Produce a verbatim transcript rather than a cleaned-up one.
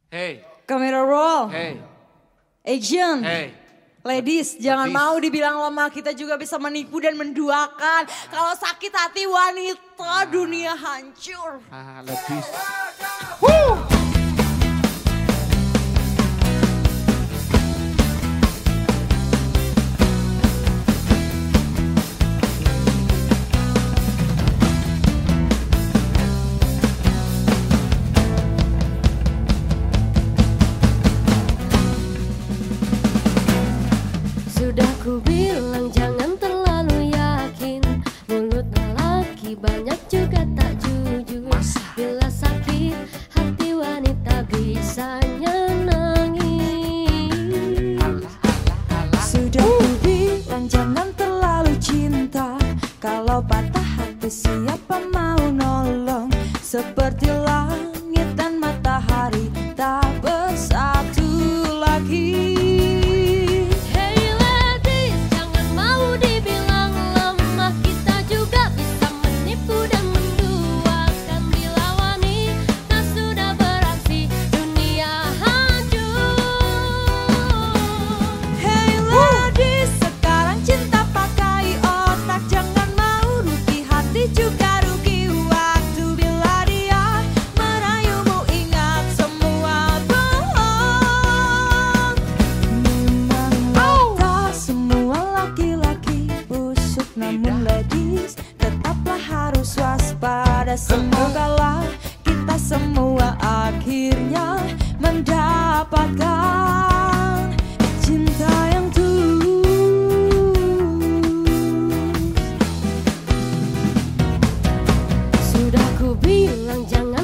Hey. Kamera roll. Hey. Action. Hey. Ladies, jangan Ladies. mau dibilang lemah, kita juga bisa menipu dan menduakan. Kalau sakit hati wanita, dunia hancur. Ah, ladies. Woo! Sudah ku bilang jangan terlalu yakin, mulut lelaki banyak juga tak jujur. Bila sakit hati wanita bisanya nangis. Sudah ku bilang jangan terlalu cinta, kalau patah hati siapa mau nolong. Seperti langit dan matahari tak bersatu lagi. Namun ladies, tetaplah harus waspada. Semogalah kita semua akhirnya mendapatkan cinta yang tulus. Sudah ku bilang jangan